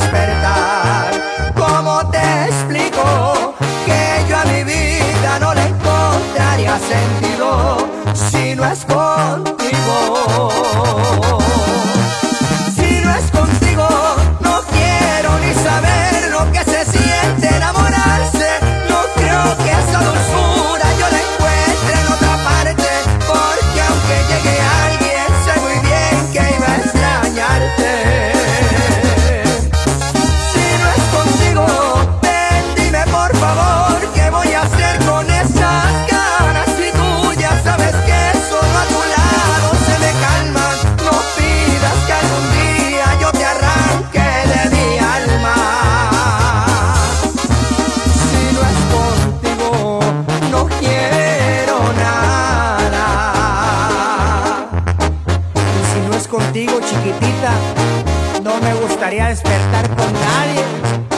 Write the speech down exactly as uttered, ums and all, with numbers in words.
despertar. ¿Cómo te explico que yo a mi vida no le encontraría sentido si no es contigo? Si no es contigo, no quiero ni saber lo que se siente enamorarse. No creo que esa dulzura yo la encuentre en otra parte, porque aunque llegue alguien, sé muy bien que iba a extrañarte. Si no es contigo, ven, dime por favor, ¿qué voy a hacer con esas ganas? Si tú ya sabes que solo a tu lado se me calman. No pidas que algún día yo te arranque de mi alma. Si no es contigo, no quiero nada. Y si no es contigo, chiquitita, no me gustaría despertar con nadie.